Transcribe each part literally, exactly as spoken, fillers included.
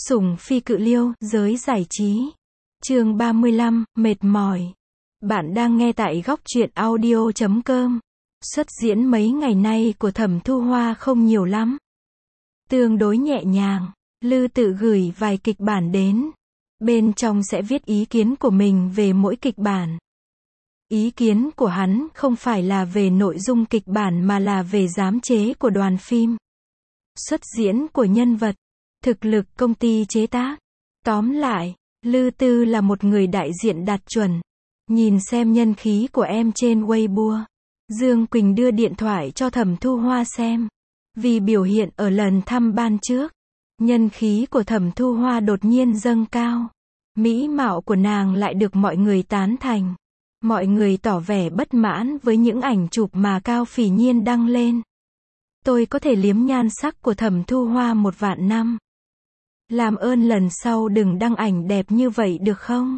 Sủng phi cự liêu, giới giải trí. Chương ba mươi lăm, mệt mỏi. Bạn đang nghe tại góc truyện audio chấm com. Xuất diễn mấy ngày nay của Thẩm Thu Hoa không nhiều lắm. Tương đối nhẹ nhàng, Lư tự gửi vài kịch bản đến. Bên trong sẽ viết ý kiến của mình về mỗi kịch bản. Ý kiến của hắn không phải là về nội dung kịch bản mà là về giám chế của đoàn phim. Xuất diễn của nhân vật, thực lực công ty chế tác. Tóm lại, Lư Tư là một người đại diện đạt chuẩn. Nhìn xem nhân khí của em trên Weibo. Dương Quỳnh đưa điện thoại cho Thẩm Thu Hoa xem. Vì biểu hiện ở lần thăm ban trước, nhân khí của Thẩm Thu Hoa đột nhiên dâng cao. Mỹ mạo của nàng lại được mọi người tán thành. Mọi người tỏ vẻ bất mãn với những ảnh chụp mà Cao Phỉ Nhiên đăng lên. Tôi có thể liếm nhan sắc của Thẩm Thu Hoa một vạn năm. Làm ơn lần sau đừng đăng ảnh đẹp như vậy được không?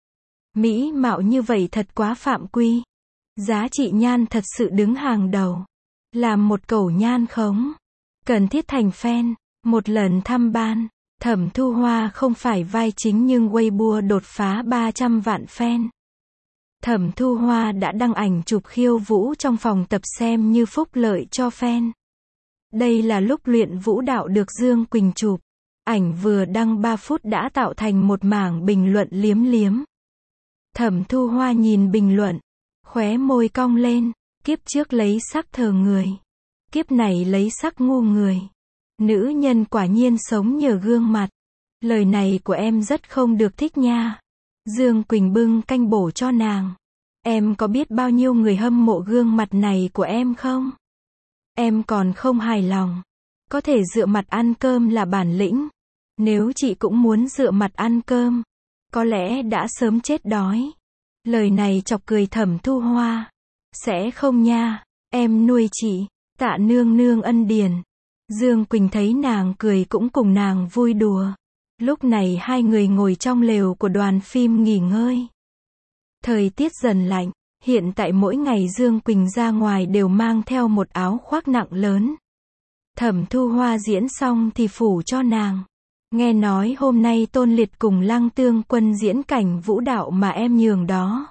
Mỹ mạo như vậy thật quá phạm quy. Giá trị nhan thật sự đứng hàng đầu. Làm một cẩu nhan khống. Cần thiết thành fan. Một lần thăm ban, Thẩm Thu Hoa không phải vai chính nhưng Weibo đột phá ba trăm vạn fan. Thẩm Thu Hoa đã đăng ảnh chụp khiêu vũ trong phòng tập xem như phúc lợi cho fan. Đây là lúc luyện vũ đạo được Dương Quỳnh chụp. Ảnh vừa đăng ba phút đã tạo thành một mảng bình luận liếm liếm. Thẩm Thu Hoa nhìn bình luận, khóe môi cong lên, kiếp trước lấy sắc thờ người, kiếp này lấy sắc ngu người. Nữ nhân quả nhiên sống nhờ gương mặt. Lời này của em rất không được thích nha. Dương Quỳnh bưng canh bổ cho nàng. Em có biết bao nhiêu người hâm mộ gương mặt này của em không? Em còn không hài lòng. Có thể dựa mặt ăn cơm là bản lĩnh. Nếu chị cũng muốn dựa mặt ăn cơm, có lẽ đã sớm chết đói. Lời này chọc cười Thẩm Thu Hoa. Sẽ không nha, em nuôi chị. Tạ nương nương ân điển. Dương Quỳnh thấy nàng cười cũng cùng nàng vui đùa. Lúc này hai người ngồi trong lều của đoàn phim nghỉ ngơi. Thời tiết dần lạnh, hiện tại mỗi ngày Dương Quỳnh ra ngoài đều mang theo một áo khoác nặng lớn. Thẩm Thu Hoa diễn xong thì phủ cho nàng. Nghe nói hôm nay Tôn Liệt cùng Lăng Tương Quân diễn cảnh vũ đạo mà em nhường đó.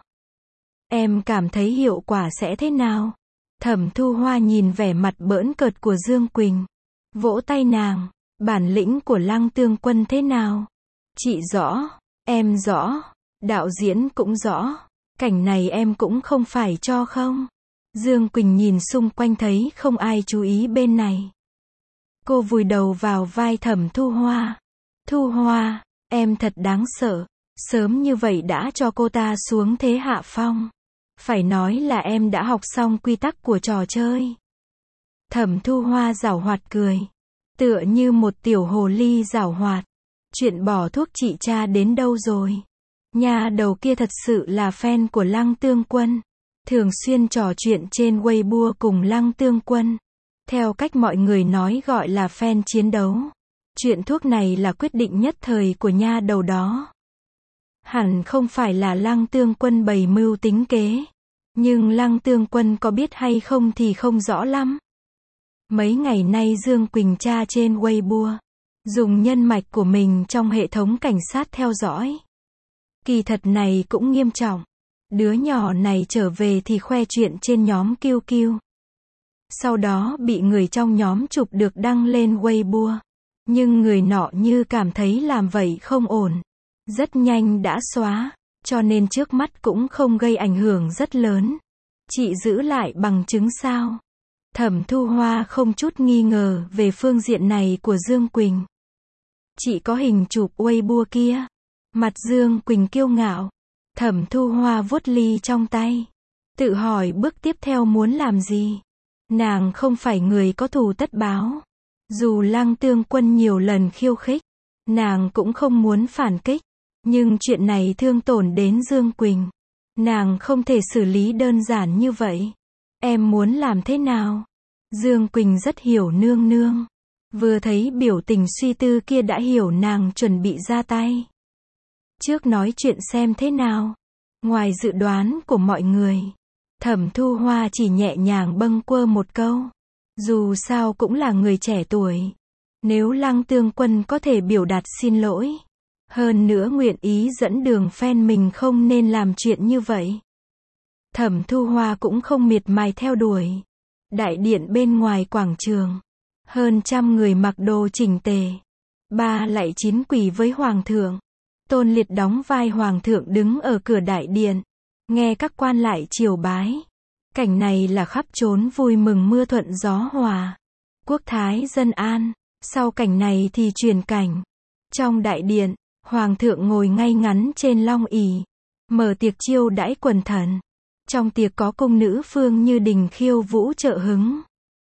Em cảm thấy hiệu quả sẽ thế nào? Thẩm Thu Hoa nhìn vẻ mặt bỡn cợt của Dương Quỳnh. Vỗ tay nàng, bản lĩnh của Lăng Tương Quân thế nào? Chị rõ, em rõ, đạo diễn cũng rõ, cảnh này em cũng không phải cho không? Dương Quỳnh nhìn xung quanh thấy không ai chú ý bên này. Cô vùi đầu vào vai Thẩm Thu Hoa. Thu Hoa, em thật đáng sợ, sớm như vậy đã cho cô ta xuống thế hạ phong. Phải nói là em đã học xong quy tắc của trò chơi. Thẩm Thu Hoa giảo hoạt cười. Tựa như một tiểu hồ ly giảo hoạt. Chuyện bỏ thuốc trị cha đến đâu rồi? Nhà đầu kia thật sự là fan của Lăng Tương Quân. Thường xuyên trò chuyện trên Weibo cùng Lăng Tương Quân. Theo cách mọi người nói gọi là fan chiến đấu. Chuyện thuốc này là quyết định nhất thời của nha đầu đó. Hẳn không phải là Lăng Tương Quân bày mưu tính kế. Nhưng Lăng Tương Quân có biết hay không thì không rõ lắm. Mấy ngày nay Dương Quỳnh tra trên Weibo. Dùng nhân mạch của mình trong hệ thống cảnh sát theo dõi. Kỳ thật này cũng nghiêm trọng. Đứa nhỏ này trở về thì khoe chuyện trên nhóm Kiêu Kiêu. Sau đó bị người trong nhóm chụp được đăng lên Weibo. Nhưng người nọ như cảm thấy làm vậy không ổn. Rất nhanh đã xóa. Cho nên trước mắt cũng không gây ảnh hưởng rất lớn. Chị giữ lại bằng chứng sao? Thẩm Thu Hoa không chút nghi ngờ về phương diện này của Dương Quỳnh. Chị có hình chụp Weibo kia. Mặt Dương Quỳnh kiêu ngạo. Thẩm Thu Hoa vuốt ly trong tay. Tự hỏi bước tiếp theo muốn làm gì. Nàng không phải người có thù tất báo. Dù Lăng Tương Quân nhiều lần khiêu khích, nàng cũng không muốn phản kích. Nhưng chuyện này thương tổn đến Dương Quỳnh. Nàng không thể xử lý đơn giản như vậy. Em muốn làm thế nào? Dương Quỳnh rất hiểu nương nương. Vừa thấy biểu tình suy tư kia đã hiểu nàng chuẩn bị ra tay. Trước nói chuyện xem thế nào. Ngoài dự đoán của mọi người, Thẩm Thu Hoa chỉ nhẹ nhàng bâng quơ một câu. Dù sao cũng là người trẻ tuổi. Nếu Lăng Tương Quân có thể biểu đạt xin lỗi, hơn nữa nguyện ý dẫn đường fan mình không nên làm chuyện như vậy. Thẩm Thu Hoa cũng không miệt mài theo đuổi. Đại điện bên ngoài quảng trường, hơn trăm người mặc đồ chỉnh tề, ba lạy chín quỳ với hoàng thượng. Tôn Liệt đóng vai hoàng thượng đứng ở cửa đại điện, nghe các quan lại triều bái. Cảnh này là khắp trốn vui mừng mưa thuận gió hòa, quốc thái dân an. Sau cảnh này thì chuyển cảnh. Trong đại điện, hoàng thượng ngồi ngay ngắn trên long ỷ, mở tiệc chiêu đãi quần thần. Trong tiệc có cung nữ Phương Như Đình khiêu vũ trợ hứng.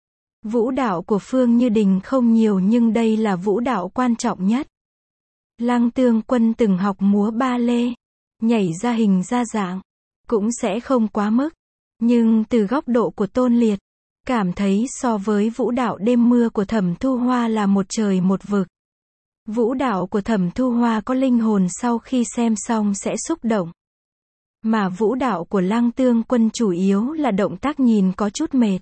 Vũ đạo của Phương Như Đình không nhiều nhưng đây là vũ đạo quan trọng nhất. Lăng Tương Quân từng học múa ba lê, nhảy ra hình ra dạng, cũng sẽ không quá mức. Nhưng từ góc độ của Tôn Liệt, cảm thấy so với vũ đạo đêm mưa của Thẩm Thu Hoa là một trời một vực. Vũ đạo của Thẩm Thu Hoa có linh hồn, sau khi xem xong sẽ xúc động. Mà vũ đạo của Lăng Tương Quân chủ yếu là động tác nhìn có chút mệt.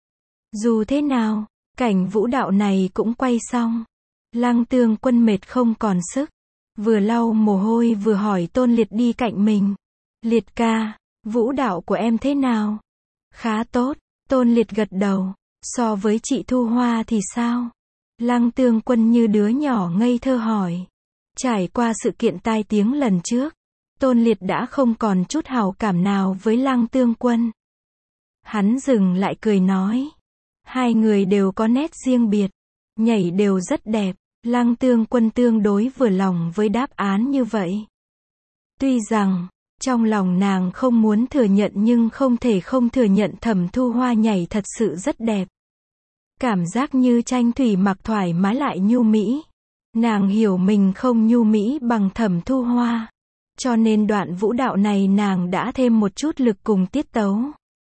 Dù thế nào, cảnh vũ đạo này cũng quay xong. Lăng Tương Quân mệt không còn sức, vừa lau mồ hôi vừa hỏi Tôn Liệt đi cạnh mình. Liệt ca, vũ đạo của em thế nào? Khá tốt, Tôn Liệt gật đầu. So với chị Thu Hoa thì sao? Lăng Tương Quân như đứa nhỏ ngây thơ hỏi. Trải qua sự kiện tai tiếng lần trước, Tôn Liệt đã không còn chút hảo cảm nào với Lăng Tương Quân. Hắn dừng lại cười nói. Hai người đều có nét riêng biệt, nhảy đều rất đẹp. Lăng Tương Quân tương đối vừa lòng với đáp án như vậy. Tuy rằng, trong lòng nàng không muốn thừa nhận nhưng không thể không thừa nhận Thẩm Thu Hoa nhảy thật sự rất đẹp. Cảm giác như tranh thủy mặc thoải mái lại nhu mỹ. Nàng hiểu mình không nhu mỹ bằng Thẩm Thu Hoa. Cho nên đoạn vũ đạo này nàng đã thêm một chút lực cùng tiết tấu.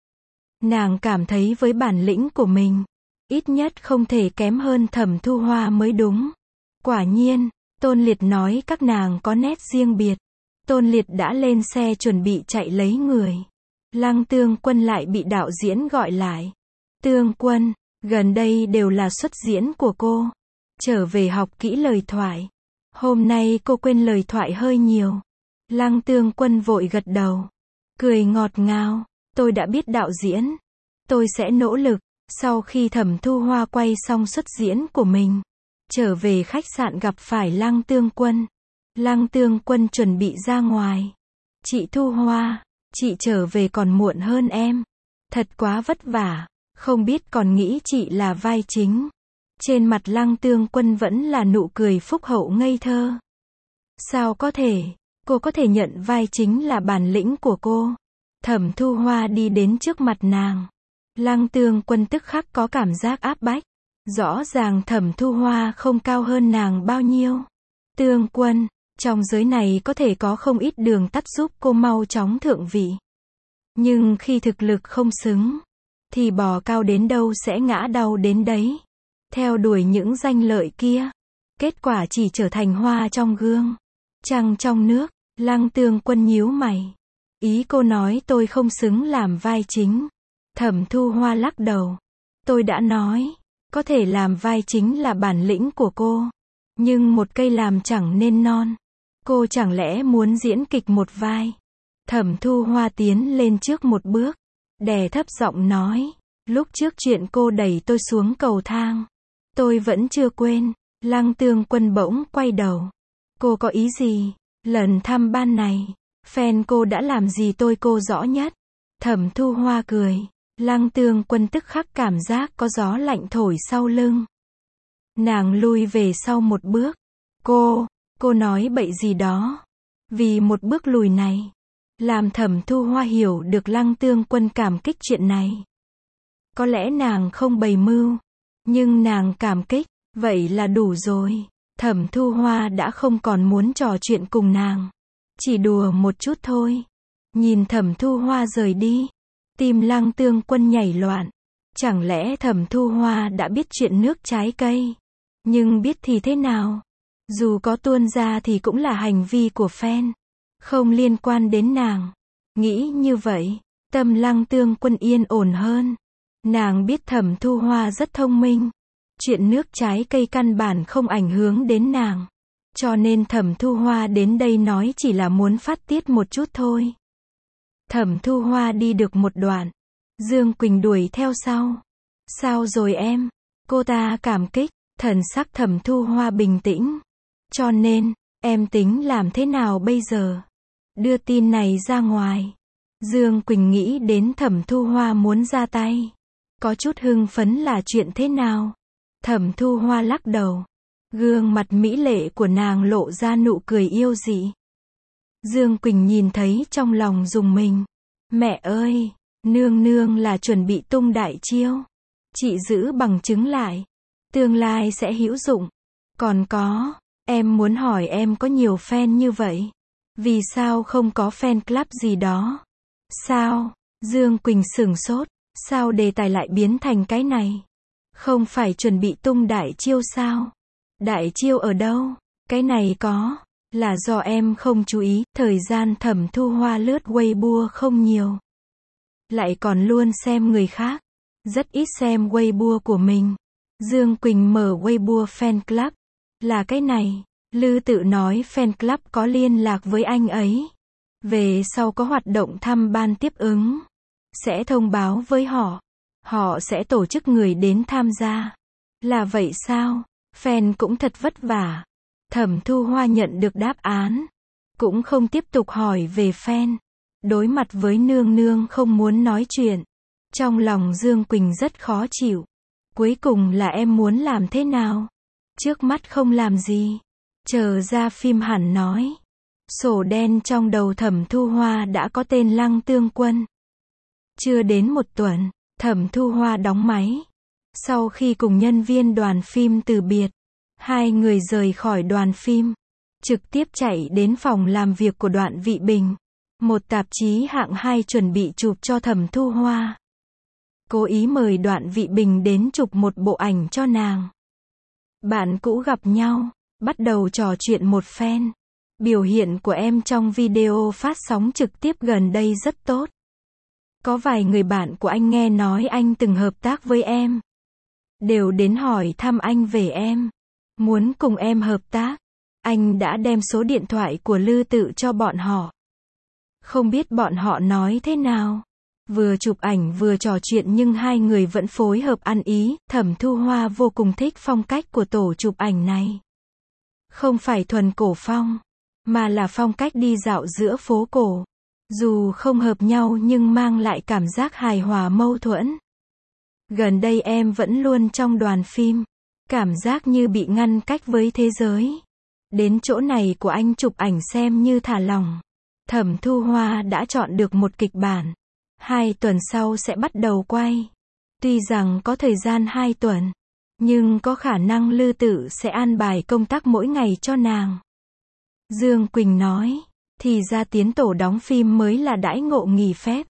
Nàng cảm thấy với bản lĩnh của mình, ít nhất không thể kém hơn Thẩm Thu Hoa mới đúng. Quả nhiên, Tôn Liệt nói các nàng có nét riêng biệt. Tôn Liệt đã lên xe chuẩn bị chạy lấy người. Lăng Tương Quân lại bị đạo diễn gọi lại. Tương Quân, gần đây đều là xuất diễn của cô. Trở về học kỹ lời thoại. Hôm nay cô quên lời thoại hơi nhiều. Lăng Tương Quân vội gật đầu, cười ngọt ngào. Tôi đã biết đạo diễn. Tôi sẽ nỗ lực. Sau khi Thẩm Thu Hoa quay xong xuất diễn của mình, trở về khách sạn gặp phải Lăng Tương Quân. Lăng Tương Quân chuẩn bị ra ngoài. Chị Thu Hoa, chị trở về còn muộn hơn em. Thật quá vất vả, không biết còn nghĩ chị là vai chính. Trên mặt Lăng Tương Quân vẫn là nụ cười phúc hậu ngây thơ. Sao có thể, cô có thể nhận vai chính là bản lĩnh của cô. Thẩm Thu Hoa đi đến trước mặt nàng. Lăng Tương Quân tức khắc có cảm giác áp bách. Rõ ràng Thẩm Thu Hoa không cao hơn nàng bao nhiêu. Tương Quân, trong giới này có thể có không ít đường tắt giúp cô mau chóng thượng vị. Nhưng khi thực lực không xứng, thì bò cao đến đâu sẽ ngã đau đến đấy. Theo đuổi những danh lợi kia, kết quả chỉ trở thành hoa trong gương, trăng trong nước. Lăng Tương Quân nhíu mày. Ý cô nói tôi không xứng làm vai chính. Thẩm Thu Hoa lắc đầu. Tôi đã nói, có thể làm vai chính là bản lĩnh của cô. Nhưng một cây làm chẳng nên non. Cô chẳng lẽ muốn diễn kịch một vai? Thẩm Thu Hoa tiến lên trước một bước, đè thấp giọng nói. Lúc trước chuyện cô đẩy tôi xuống cầu thang, tôi vẫn chưa quên. Lăng Tương Quân bỗng quay đầu. Cô có ý gì? Lần thăm ban này, fan cô đã làm gì tôi cô rõ nhất. Thẩm Thu Hoa cười. Lăng Tương Quân tức khắc cảm giác có gió lạnh thổi sau lưng. Nàng lui về sau một bước. Cô, cô nói bậy gì đó. Vì một bước lùi này, làm Thẩm Thu Hoa hiểu được Lăng Tương Quân cảm kích chuyện này. Có lẽ nàng không bày mưu, nhưng nàng cảm kích, vậy là đủ rồi. Thẩm Thu Hoa đã không còn muốn trò chuyện cùng nàng. Chỉ đùa một chút thôi. Nhìn Thẩm Thu Hoa rời đi, tim Lăng Tương Quân nhảy loạn. Chẳng lẽ Thẩm Thu Hoa đã biết chuyện nước trái cây? Nhưng biết thì thế nào? Dù có tuôn ra thì cũng là hành vi của fan, không liên quan đến nàng. Nghĩ như vậy, tâm Lăng Tương Quân yên ổn hơn. Nàng biết Thẩm Thu Hoa rất thông minh, Chuyện nước trái cây căn bản không ảnh hưởng đến nàng. Cho nên Thẩm Thu Hoa đến đây nói chỉ là muốn phát tiết một chút thôi. Thẩm Thu Hoa đi được một đoạn. Dương Quỳnh đuổi theo sau. Sao rồi em? Cô ta cảm kích, thần sắc Thẩm Thu Hoa bình tĩnh. Cho nên, em tính làm thế nào bây giờ? Đưa tin này ra ngoài. Dương Quỳnh nghĩ đến Thẩm Thu Hoa muốn ra tay. Có chút hưng phấn là chuyện thế nào? Thẩm Thu Hoa lắc đầu. Gương mặt mỹ lệ của nàng lộ ra nụ cười yêu dị. Dương Quỳnh nhìn thấy trong lòng rùng mình. Mẹ ơi, nương nương là chuẩn bị tung đại chiêu. Chị giữ bằng chứng lại. Tương lai sẽ hữu dụng. Còn có, em muốn hỏi em có nhiều fan như vậy. Vì sao không có fan club gì đó? Sao? Dương Quỳnh sửng sốt. Sao đề tài lại biến thành cái này? Không phải chuẩn bị tung đại chiêu sao? Đại chiêu ở đâu? Cái này có. Là do em không chú ý. Thời gian Thẩm Thu Hoa lướt Weibo không nhiều. Lại còn luôn xem người khác. Rất ít xem Weibo của mình. Dương Quỳnh mở Weibo fan club. Là cái này. Lư Tự nói fan club có liên lạc với anh ấy. Về sau có hoạt động thăm ban tiếp ứng. Sẽ thông báo với họ. Họ sẽ tổ chức người đến tham gia. Là vậy sao? Fan cũng thật vất vả. Thẩm Thu Hoa nhận được đáp án. Cũng không tiếp tục hỏi về fan. Đối mặt với nương nương không muốn nói chuyện. Trong lòng Dương Quỳnh rất khó chịu. Cuối cùng là em muốn làm thế nào? Trước mắt không làm gì. Chờ ra phim hẳn nói. Sổ đen trong đầu Thẩm Thu Hoa đã có tên Lăng Tương Quân. Chưa đến một tuần, Thẩm Thu Hoa đóng máy. Sau khi cùng nhân viên đoàn phim từ biệt, hai người rời khỏi đoàn phim, trực tiếp chạy đến phòng làm việc của Đoạn Vị Bình, một tạp chí hạng hai chuẩn bị chụp cho Thẩm Thu Hoa. Cố ý mời Đoạn Vị Bình đến chụp một bộ ảnh cho nàng. Bạn cũ gặp nhau, bắt đầu trò chuyện một phen. Biểu hiện của em trong video phát sóng trực tiếp gần đây rất tốt. Có vài người bạn của anh nghe nói anh từng hợp tác với em. Đều đến hỏi thăm anh về em. Muốn cùng em hợp tác. Anh đã đem số điện thoại của Lư Tự cho bọn họ. Không biết bọn họ nói thế nào. Vừa chụp ảnh vừa trò chuyện nhưng hai người vẫn phối hợp ăn ý. Thẩm Thu Hoa vô cùng thích phong cách của tổ chụp ảnh này. Không phải thuần cổ phong, mà là phong cách đi dạo giữa phố cổ. Dù không hợp nhau nhưng mang lại cảm giác hài hòa mâu thuẫn. Gần đây em vẫn luôn trong đoàn phim. Cảm giác như bị ngăn cách với thế giới. Đến chỗ này của anh chụp ảnh xem như thả lỏng. Thẩm Thu Hoa đã chọn được một kịch bản. Hai tuần sau sẽ bắt đầu quay. Tuy rằng có thời gian hai tuần, nhưng có khả năng Lư Tự sẽ an bài công tác mỗi ngày cho nàng. Dương Quỳnh nói, thì ra tiến tổ đóng phim mới là đãi ngộ nghỉ phép.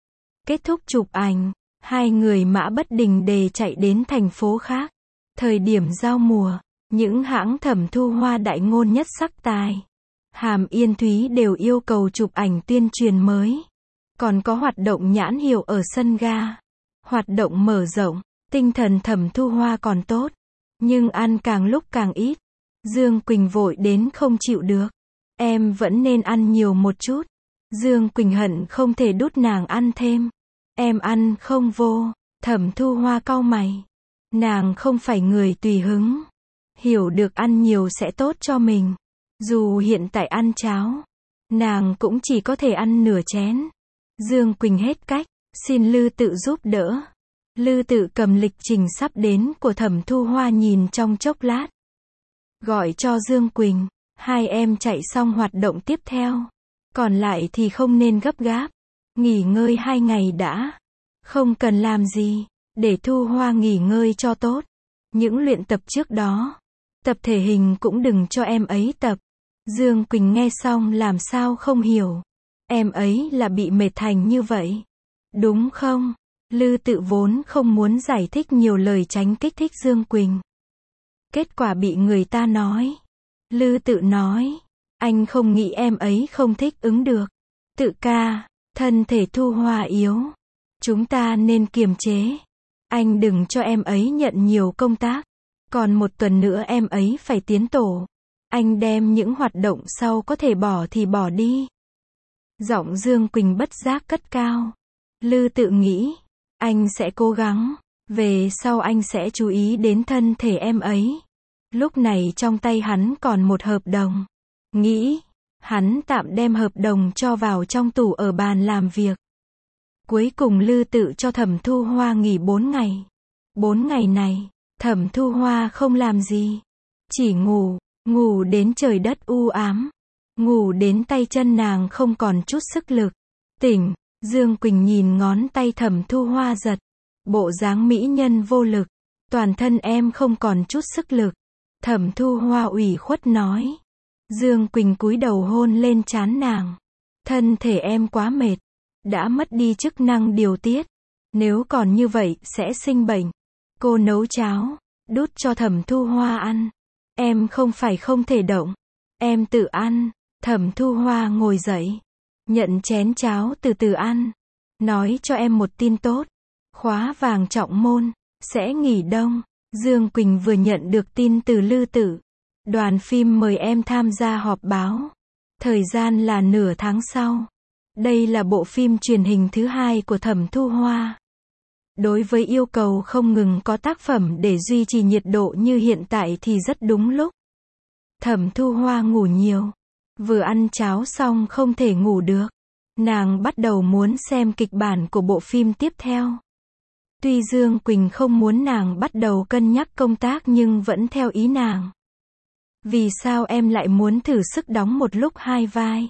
Kết thúc chụp ảnh, hai người mã bất đình đề chạy đến thành phố khác. Thời điểm giao mùa, những hãng Thẩm Thu Hoa đại ngôn nhất sắc tài, Hàm Yên Thúy đều yêu cầu chụp ảnh tuyên truyền mới. Còn có hoạt động nhãn hiệu ở sân ga. Hoạt động mở rộng, tinh thần Thẩm Thu Hoa còn tốt. Nhưng ăn càng lúc càng ít. Dương Quỳnh vội đến không chịu được. Em vẫn nên ăn nhiều một chút. Dương Quỳnh hận không thể đút nàng ăn thêm. Em ăn không vô. Thẩm Thu Hoa cau mày. Nàng không phải người tùy hứng. Hiểu được ăn nhiều sẽ tốt cho mình. Dù hiện tại ăn cháo, nàng cũng chỉ có thể ăn nửa chén. Dương Quỳnh hết cách, xin Lư Tự giúp đỡ. Lư Tự cầm lịch trình sắp đến của Thẩm Thu Hoa nhìn trong chốc lát. Gọi cho Dương Quỳnh, hai em chạy xong hoạt động tiếp theo. Còn lại thì không nên gấp gáp. Nghỉ ngơi hai ngày đã. Không cần làm gì, để Thu Hoa nghỉ ngơi cho tốt. Những luyện tập trước đó, tập thể hình cũng đừng cho em ấy tập. Dương Quỳnh nghe xong làm sao không hiểu. Em ấy là bị mệt thành như vậy. Đúng không? Lư Tự vốn không muốn giải thích nhiều lời tránh kích thích Dương Quỳnh. Kết quả bị người ta nói. Lư Tự nói, anh không nghĩ em ấy không thích ứng được. Tự ca, thân thể Thu Hoa yếu. Chúng ta nên kiềm chế. Anh đừng cho em ấy nhận nhiều công tác. Còn một tuần nữa em ấy phải tiến tổ. Anh đem những hoạt động sau có thể bỏ thì bỏ đi. Giọng Dương Quỳnh bất giác cất cao. Lư tự nghĩ, anh sẽ cố gắng. Về sau anh sẽ chú ý đến thân thể em ấy. Lúc này trong tay hắn còn một hợp đồng. Nghĩ, hắn tạm đem hợp đồng cho vào trong tủ ở bàn làm việc. Cuối cùng Lư tự cho Thẩm Thu Hoa nghỉ bốn ngày. Bốn ngày này, Thẩm Thu Hoa không làm gì. Chỉ ngủ, ngủ đến trời đất u ám. Ngủ đến tay chân nàng không còn chút sức lực. Tỉnh, Dương Quỳnh nhìn ngón tay Thẩm Thu Hoa giật. Bộ dáng mỹ nhân vô lực. Toàn thân em không còn chút sức lực. Thẩm Thu Hoa ủy khuất nói. Dương Quỳnh cúi đầu hôn lên trán nàng. Thân thể em quá mệt. Đã mất đi chức năng điều tiết. Nếu còn như vậy sẽ sinh bệnh. Cô nấu cháo, đút cho Thẩm Thu Hoa ăn. Em không phải không thể động. Em tự ăn. Thẩm Thu Hoa ngồi dậy. Nhận chén cháo từ từ ăn. Nói cho em một tin tốt. Khóa vàng trọng môn. Sẽ nghỉ đông. Dương Quỳnh vừa nhận được tin từ Lư tự. Đoàn phim mời em tham gia họp báo. Thời gian là nửa tháng sau. Đây là bộ phim truyền hình thứ hai của Thẩm Thu Hoa. Đối với yêu cầu không ngừng có tác phẩm để duy trì nhiệt độ như hiện tại thì rất đúng lúc. Thẩm Thu Hoa ngủ nhiều. Vừa ăn cháo xong không thể ngủ được. Nàng bắt đầu muốn xem kịch bản của bộ phim tiếp theo. Tuy Dương Quỳnh không muốn nàng bắt đầu cân nhắc công tác nhưng vẫn theo ý nàng. Vì sao em lại muốn thử sức đóng một lúc hai vai?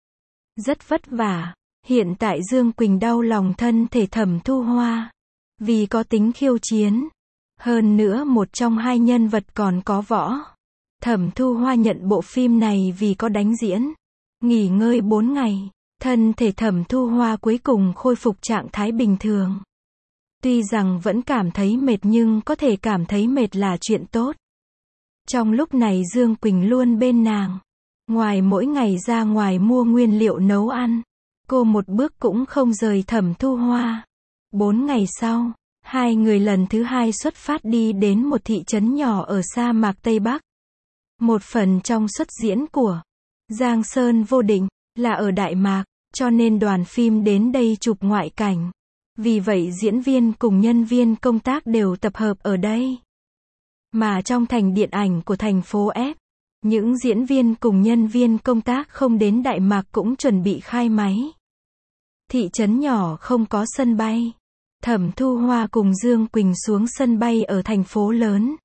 Rất vất vả. Hiện tại Dương Quỳnh đau lòng thân thể Thẩm Thu Hoa. Vì có tính khiêu chiến. Hơn nữa một trong hai nhân vật còn có võ. Thẩm Thu Hoa nhận bộ phim này vì có đánh diễn. Nghỉ ngơi bốn ngày. Thân thể Thẩm Thu Hoa cuối cùng khôi phục trạng thái bình thường. Tuy rằng vẫn cảm thấy mệt nhưng có thể cảm thấy mệt là chuyện tốt. Trong lúc này Dương Quỳnh luôn bên nàng. Ngoài mỗi ngày ra ngoài mua nguyên liệu nấu ăn. Cô một bước cũng không rời Thẩm Thu Hoa. Bốn ngày sau, hai người lần thứ hai xuất phát đi đến một thị trấn nhỏ ở sa mạc Tây Bắc. Một phần trong xuất diễn của Giang Sơn Vô Định là ở Đại Mạc, cho nên đoàn phim đến đây chụp ngoại cảnh. Vì vậy diễn viên cùng nhân viên công tác đều tập hợp ở đây. Mà trong thành điện ảnh của thành phố F, những diễn viên cùng nhân viên công tác không đến Đại Mạc cũng chuẩn bị khai máy. Thị trấn nhỏ không có sân bay. Thẩm Thu Hoa cùng Dương Quỳnh xuống sân bay ở thành phố lớn.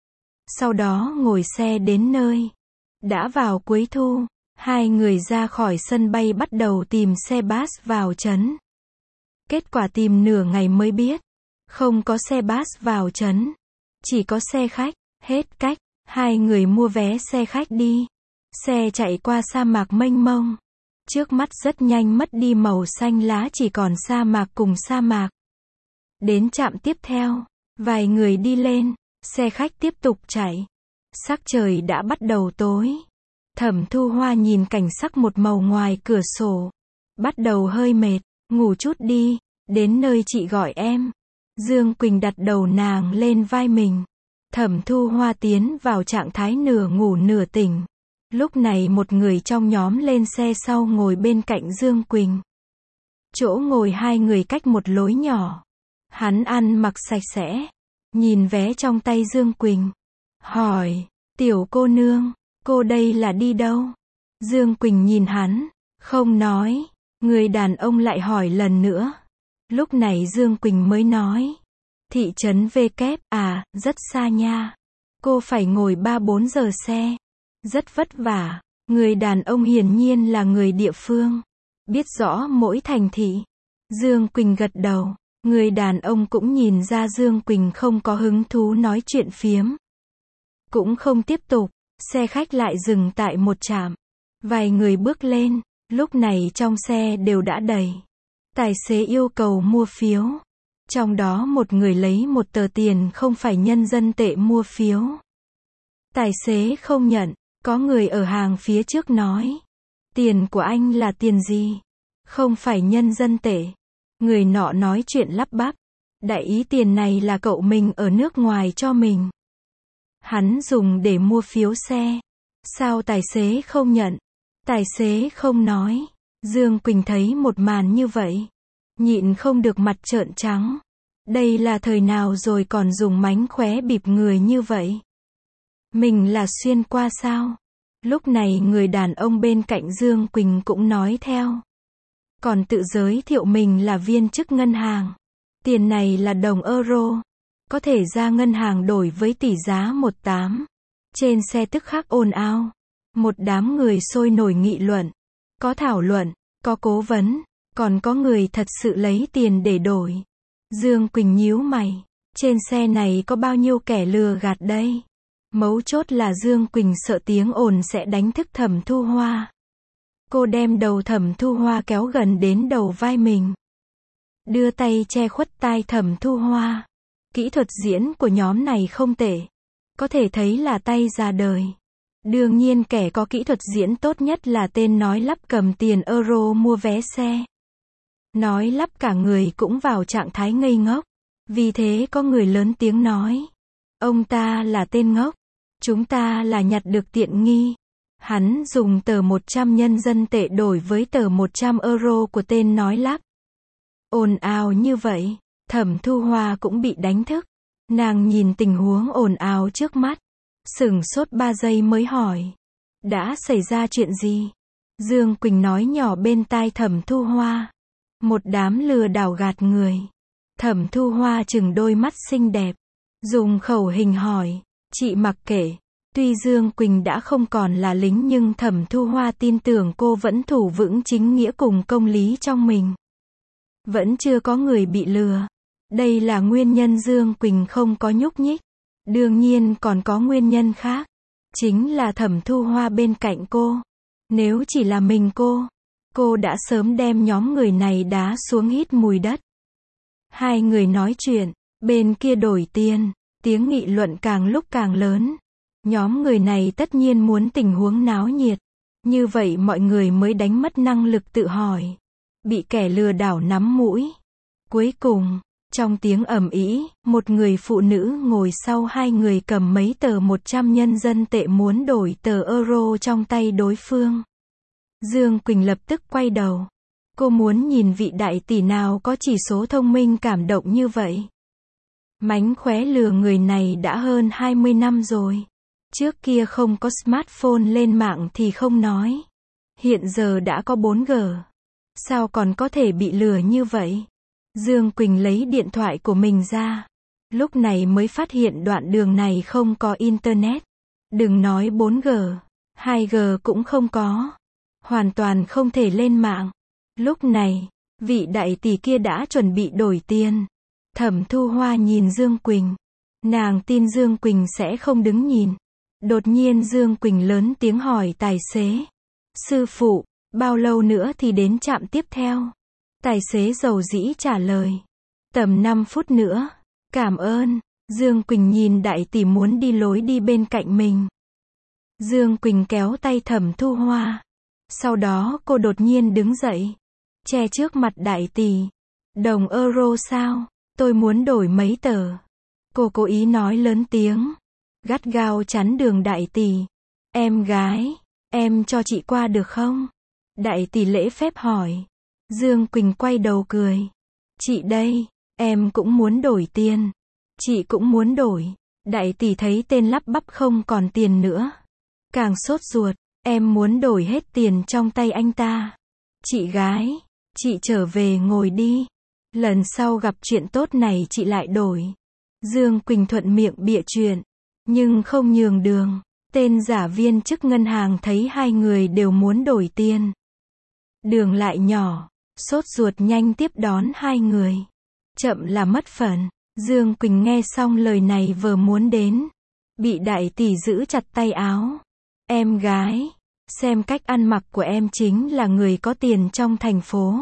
Sau đó ngồi xe đến nơi. Đã vào cuối thu, hai người ra khỏi sân bay bắt đầu tìm xe bus vào trấn. Kết quả tìm nửa ngày mới biết. Không có xe bus vào trấn. Chỉ có xe khách. Hết cách. Hai người mua vé xe khách đi. Xe chạy qua sa mạc mênh mông. Trước mắt rất nhanh mất đi màu xanh lá, chỉ còn sa mạc cùng sa mạc. Đến trạm tiếp theo, vài người đi lên, xe khách tiếp tục chạy. Sắc trời đã bắt đầu tối. Thẩm Thu Hoa nhìn cảnh sắc một màu ngoài cửa sổ. Bắt đầu hơi mệt, ngủ chút đi, đến nơi chị gọi em. Dương Quỳnh đặt đầu nàng lên vai mình. Thẩm Thu Hoa tiến vào trạng thái nửa ngủ nửa tỉnh. Lúc này một người trong nhóm lên xe sau ngồi bên cạnh Dương Quỳnh. Chỗ ngồi hai người cách một lối nhỏ. Hắn ăn mặc sạch sẽ. Nhìn vé trong tay Dương Quỳnh. Hỏi, tiểu cô nương, cô đây là đi đâu? Dương Quỳnh nhìn hắn, không nói. Người đàn ông lại hỏi lần nữa. Lúc này Dương Quỳnh mới nói. Thị trấn V kép, à, rất xa nha. Cô phải ngồi ba bốn giờ xe. Rất vất vả. Người đàn ông hiển nhiên là người địa phương. Biết rõ mỗi thành thị. Dương Quỳnh gật đầu. Người đàn ông cũng nhìn ra Dương Quỳnh không có hứng thú nói chuyện phiếm. Cũng không tiếp tục. Xe khách lại dừng tại một trạm. Vài người bước lên. Lúc này trong xe đều đã đầy. Tài xế yêu cầu mua phiếu. Trong đó một người lấy một tờ tiền không phải nhân dân tệ mua phiếu. Tài xế không nhận. Có người ở hàng phía trước nói. Tiền của anh là tiền gì? Không phải nhân dân tệ. Người nọ nói chuyện lắp bắp. Đại ý tiền này là cậu mình ở nước ngoài cho mình. Hắn dùng để mua phiếu xe. Sao tài xế không nhận? Tài xế không nói. Dương Quỳnh thấy một màn như vậy, nhịn không được mặt trợn trắng. Đây là thời nào rồi còn dùng mánh khóe bịp người như vậy? Mình là xuyên qua sao? Lúc này người đàn ông bên cạnh Dương Quỳnh cũng nói theo. Còn tự giới thiệu mình là viên chức ngân hàng. Tiền này là đồng euro. Có thể ra ngân hàng đổi với tỷ giá một tám. Trên xe tức khắc ồn ào. Một đám người sôi nổi nghị luận. Có thảo luận, có cố vấn, còn có người thật sự lấy tiền để đổi. Dương Quỳnh nhíu mày. Trên xe này có bao nhiêu kẻ lừa gạt đây? Mấu chốt là Dương Quỳnh sợ tiếng ồn sẽ đánh thức Thẩm Thu Hoa. Cô đem đầu Thẩm Thu Hoa kéo gần đến đầu vai mình. Đưa tay che khuất tai Thẩm Thu Hoa. Kỹ thuật diễn của nhóm này không tệ. Có thể thấy là tay già đời. Đương nhiên kẻ có kỹ thuật diễn tốt nhất là tên nói lắp cầm tiền euro mua vé xe. Nói lắp cả người cũng vào trạng thái ngây ngốc. Vì thế có người lớn tiếng nói. Ông ta là tên ngốc. Chúng ta là nhặt được tiện nghi. Hắn dùng tờ một trăm nhân dân tệ đổi với tờ một trăm euro của tên nói lắp. Ồn ào như vậy, Thẩm Thu Hoa cũng bị đánh thức. Nàng nhìn tình huống ồn ào trước mắt. Sửng sốt ba giây mới hỏi. Đã xảy ra chuyện gì? Dương Quỳnh nói nhỏ bên tai Thẩm Thu Hoa. Một đám lừa đảo gạt người. Thẩm Thu Hoa trừng đôi mắt xinh đẹp. Dùng khẩu hình hỏi. Chị mặc kệ. Tuy Dương Quỳnh đã không còn là lính nhưng Thẩm Thu Hoa tin tưởng cô vẫn thủ vững chính nghĩa cùng công lý trong mình. Vẫn chưa có người bị lừa. Đây là nguyên nhân Dương Quỳnh không có nhúc nhích. Đương nhiên còn có nguyên nhân khác. Chính là Thẩm Thu Hoa bên cạnh cô. Nếu chỉ là mình cô, cô đã sớm đem nhóm người này đá xuống hít mùi đất. Hai người nói chuyện, bên kia đổi tiền, tiếng nghị luận càng lúc càng lớn. Nhóm người này tất nhiên muốn tình huống náo nhiệt. Như vậy mọi người mới đánh mất năng lực tự hỏi. Bị kẻ lừa đảo nắm mũi. Cuối cùng, trong tiếng ầm ĩ, một người phụ nữ ngồi sau hai người cầm mấy tờ một trăm nhân dân tệ muốn đổi tờ euro trong tay đối phương. Dương Quỳnh lập tức quay đầu. Cô muốn nhìn vị đại tỷ nào có chỉ số thông minh cảm động như vậy. Mánh khóe lừa người này đã hơn hai mươi năm rồi. Trước kia không có smartphone lên mạng thì không nói. Hiện giờ đã có bốn G. Sao còn có thể bị lừa như vậy? Dương Quỳnh lấy điện thoại của mình ra. Lúc này mới phát hiện đoạn đường này không có internet. Đừng nói bốn G, hai G cũng không có. Hoàn toàn không thể lên mạng. Lúc này, vị đại tỷ kia đã chuẩn bị đổi tiền. Thẩm Thu Hoa nhìn Dương Quỳnh. Nàng tin Dương Quỳnh sẽ không đứng nhìn. Đột nhiên Dương Quỳnh lớn tiếng hỏi tài xế. Sư phụ, bao lâu nữa thì đến trạm tiếp theo? Tài xế dầu dĩ trả lời. Tầm năm phút nữa. Cảm ơn. Dương Quỳnh nhìn đại tỷ muốn đi lối đi bên cạnh mình. Dương Quỳnh kéo tay Thẩm Thu Hoa. Sau đó cô đột nhiên đứng dậy. Che trước mặt đại tỷ. Đồng euro sao? Tôi muốn đổi mấy tờ. Cô cố ý nói lớn tiếng. Gắt gao chắn đường đại tỷ. Em gái, em cho chị qua được không? Đại tỷ lễ phép hỏi. Dương Quỳnh quay đầu cười. Chị đây, em cũng muốn đổi tiền. Chị cũng muốn đổi. Đại tỷ thấy tên lắp bắp không còn tiền nữa. Càng sốt ruột, em muốn đổi hết tiền trong tay anh ta. Chị gái, chị trở về ngồi đi. Lần sau gặp chuyện tốt này chị lại đổi. Dương Quỳnh thuận miệng bịa chuyện. Nhưng không nhường đường. Tên giả viên chức ngân hàng thấy hai người đều muốn đổi tiền. Đường lại nhỏ. Sốt ruột nhanh tiếp đón hai người. Chậm là mất phần. Dương Quỳnh nghe xong lời này vừa muốn đến. Bị đại tỷ giữ chặt tay áo. Em gái. Xem cách ăn mặc của em chính là người có tiền trong thành phố.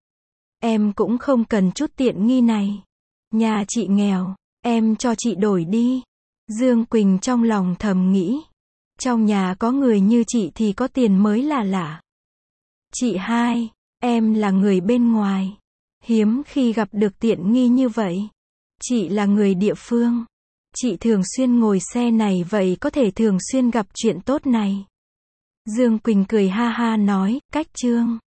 Em cũng không cần chút tiện nghi này. Nhà chị nghèo. Em cho chị đổi đi. Dương Quỳnh trong lòng thầm nghĩ. Trong nhà có người như chị thì có tiền mới là lạ. Chị hai. Em là người bên ngoài. Hiếm khi gặp được tiện nghi như vậy. Chị là người địa phương. Chị thường xuyên ngồi xe này vậy có thể thường xuyên gặp chuyện tốt này. Dương Quỳnh cười ha ha nói, cách Trương